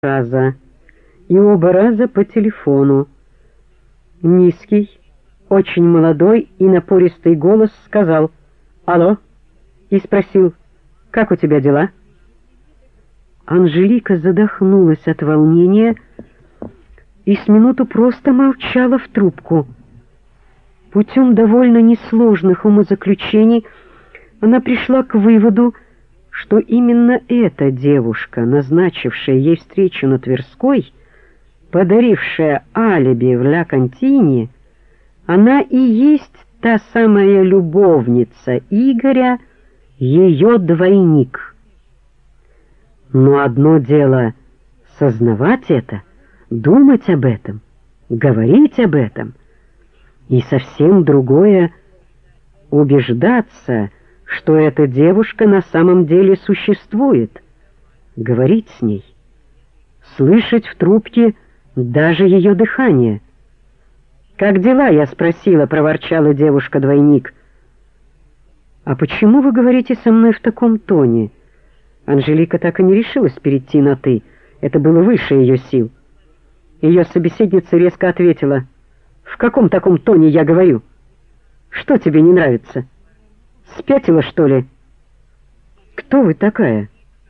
раза, и оба раза по телефону. Низкий, очень молодой и напористый голос сказал «Алло» и спросил «Как у тебя дела?». Анжелика задохнулась от волнения и с минуту просто молчала в трубку. Путем довольно несложных умозаключений она пришла к выводу, что именно эта девушка, назначившая ей встречу на Тверской, подарившая алиби в Ля Контине, она и есть та самая любовница Игоря, ее двойник. Но одно дело сознавать это, думать об этом, говорить об этом, и совсем другое — убеждаться, что эта девушка на самом деле существует, говорить с ней, слышать в трубке даже ее дыхание. «Как дела?» — я спросила, проворчала девушка-двойник. «А почему вы говорите со мной в таком тоне?» Анжелика так и не решилась перейти на «ты», это было выше ее сил. Ее собеседница резко ответила: «В каком таком тоне я говорю? Что тебе не нравится? Спятила, что ли?» «Кто вы такая?»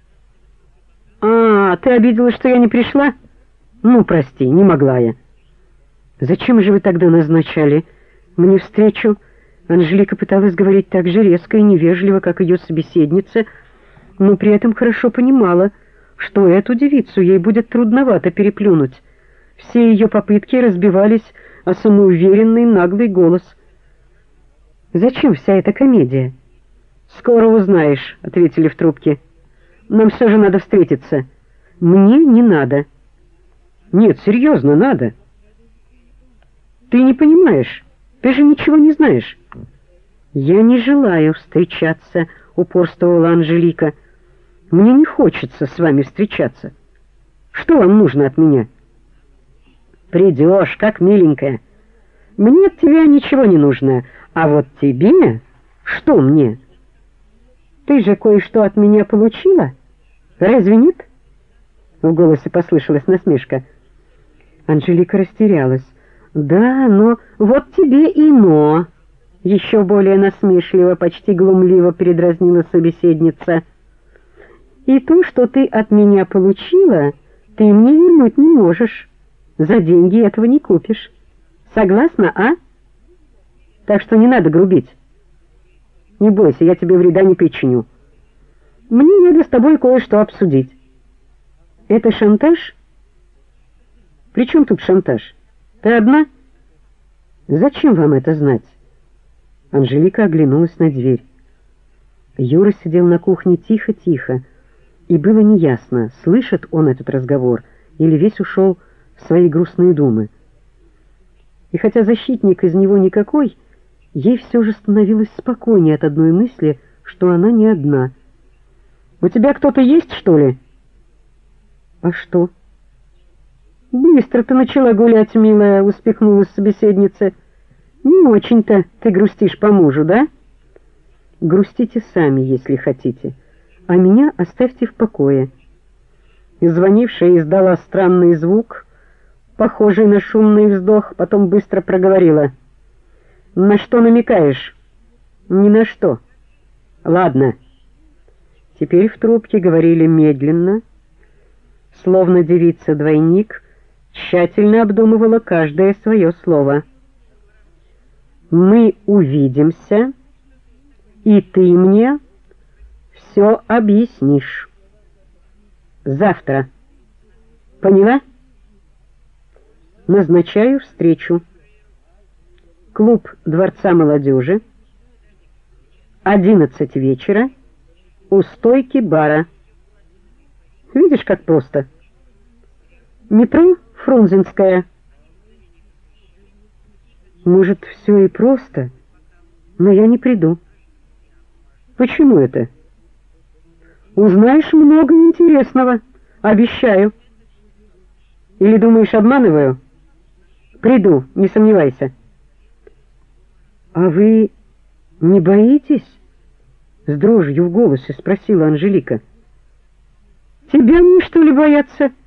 «А, ты обиделась, что я не пришла? Ну, прости, не могла я». «Зачем же вы тогда назначали мне встречу?» Анжелика пыталась говорить так же резко и невежливо, как ее собеседница, но при этом хорошо понимала, что эту девицу ей будет трудновато переплюнуть. Все ее попытки разбивались о самоуверенный наглый голос. «Зачем вся эта комедия?» «Скоро узнаешь», — ответили в трубке. «Нам все же надо встретиться». «Мне не надо». «Нет, серьезно, надо». «Ты не понимаешь, ты же ничего не знаешь». «Я не желаю встречаться», — упорствовала Анжелика. «Мне не хочется с вами встречаться. Что вам нужно от меня?» «Придешь, как миленькая. Мне от тебя ничего не нужно, а вот тебе...» «Что мне?» «Ты же кое-что от меня получила? Разве нет?» В голосе послышалась насмешка. Анжелика растерялась. «Да, но вот тебе и но!» Еще более насмешливо, почти глумливо передразнила собеседница. «И то, что ты от меня получила, ты мне вернуть не можешь. За деньги этого не купишь. Согласна, а? Так что не надо грубить. Не бойся, я тебе вреда не причиню. Мне надо с тобой кое-что обсудить». «Это шантаж?» «При чем тут шантаж? Ты одна?» «Зачем вам это знать?» Анжелика оглянулась на дверь. Юра сидел на кухне тихо-тихо, и было неясно, слышит он этот разговор или весь ушел в свои грустные думы. И хотя защитник из него никакой, ей все же становилось спокойнее от одной мысли, что она не одна. «У тебя кто-то есть, что ли?» «А что?» «Быстро ты начала гулять, милая», — успехнулась собеседница. «Не очень-то ты грустишь по мужу, да?» «Грустите сами, если хотите, а меня оставьте в покое». Звонившая издала странный звук, похожий на шумный вздох, потом быстро проговорила: «На что намекаешь?» «Ни на что». «Ладно». Теперь в трубке говорили медленно, словно девица-двойник тщательно обдумывала каждое свое слово. «Мы увидимся, и ты мне все объяснишь. Завтра. Поняла? Назначаю встречу. Клуб Дворца молодежи. 11 вечера. У стойки бара. Видишь, как просто? Метро Фрунзенская». «Может, все и просто, но я не приду». «Почему это?» «Узнаешь много интересного, обещаю». «Или думаешь, обманываю?» «Приду, не сомневайся». «А вы не боитесь?» С дрожью в голосе спросила Анжелика. «Тебя мне, что ли, бояться?»